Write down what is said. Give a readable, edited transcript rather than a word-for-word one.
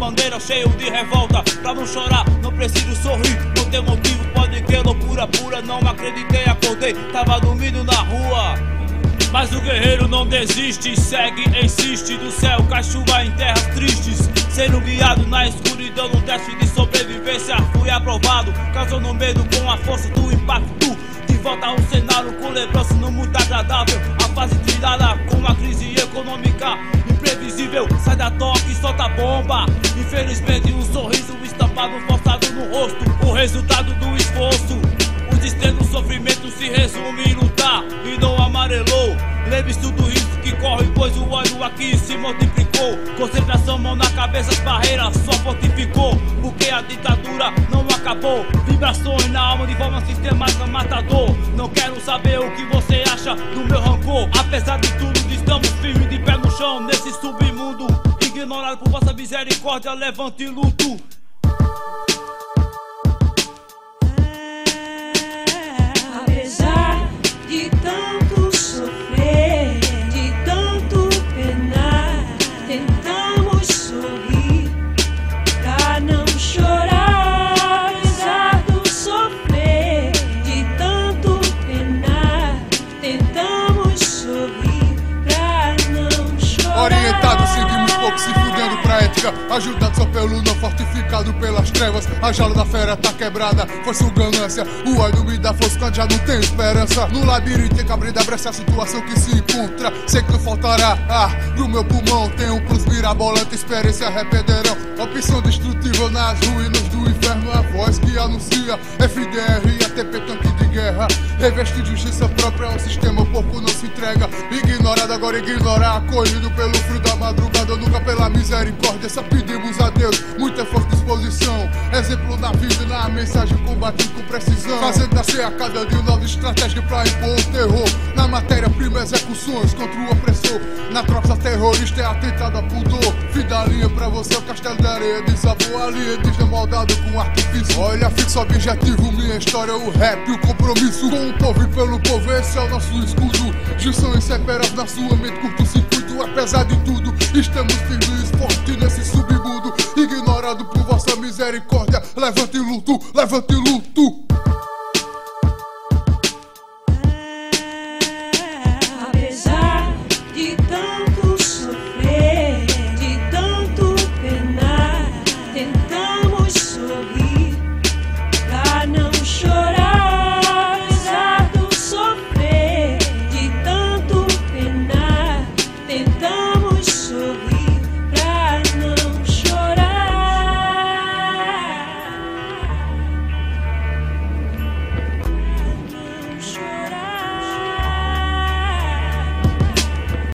bandeira cheio de revolta. Pra não chorar, não preciso sorrir, não tem motivo, pode que loucura pura. Não acreditei, acordei, tava dormindo na rua. Mas o guerreiro não desiste, segue, insiste. Do céu cai chuva em terras tristes, sendo guiado na escuridão num teste de sobrevivência. Fui aprovado, causando medo com a força do impacto. De volta ao cenário com lembrança não muito agradável. A fase tirada com uma crise econômica imprevisível. Sai da toca e solta bomba. Infelizmente um sorriso estampado forçado no rosto, o resultado do esforço. O destino do sofrimento se resume em lutar e não amarelou. Lembre-se do risco que corre, pois o ódio aqui se multiplicou. Concentração, mão na cabeça, as barreiras só fortificou. Porque a ditadura não acabou. Vibrações na alma de forma sistemática, matador. Não quero saber o que você acha do meu rancor. Apesar de tudo, estamos firmes de pé no chão nesse submundo. Ignorado por vossa misericórdia, levante luto. Apesar de tanto sofrer, de tanto penar, tentamos sorrir pra não chorar. Apesar do sofrer, de tanto penar, tentamos sorrir pra não chorar. Orientados, seguimos pouco se fudendo pra ética, ajudado só pelo não fortificado pelas trevas. A jaula da fera tá quebrada, força ou ganância. O ódio me dá força quando já não tem esperança. No labirinto tem que abrir da brecha a situação que se encontra. Sei que não faltará ar no meu pulmão. Tem um plus mirabolante, experiência arrependerão. Opção destrutiva nas ruínas do inferno. A voz que anuncia FDR e ATP, tanque de guerra. Reveste de justiça própria, o sistema porco não se entrega. Ignorado agora ignorar, acolhido pelo frio da madrugada, nunca pela misericórdia. Só pedimos a Deus muita força e disposição. Exemplo na vida e na mensagem, combatido com precisão. Fazendo nascer a cada dia nova estratégia pra impor o terror. Na matéria-prima, execuções contra o opressor. Na troca terrorista é atentado a pudor. Fim da linha pra você, o castelo da areia desabou. Alienígena moldado com artifício. Olha, fixo objetivo, minha história, o rap, o compromisso com o povo e pelo povo, esse é o nosso escudo. Junção inseparável na sua mente, curto-circuito. Apesar de tudo, estamos firmes e fortes nesse submundo. Ignorado por vossa misericórdia, levante luto, levante luto.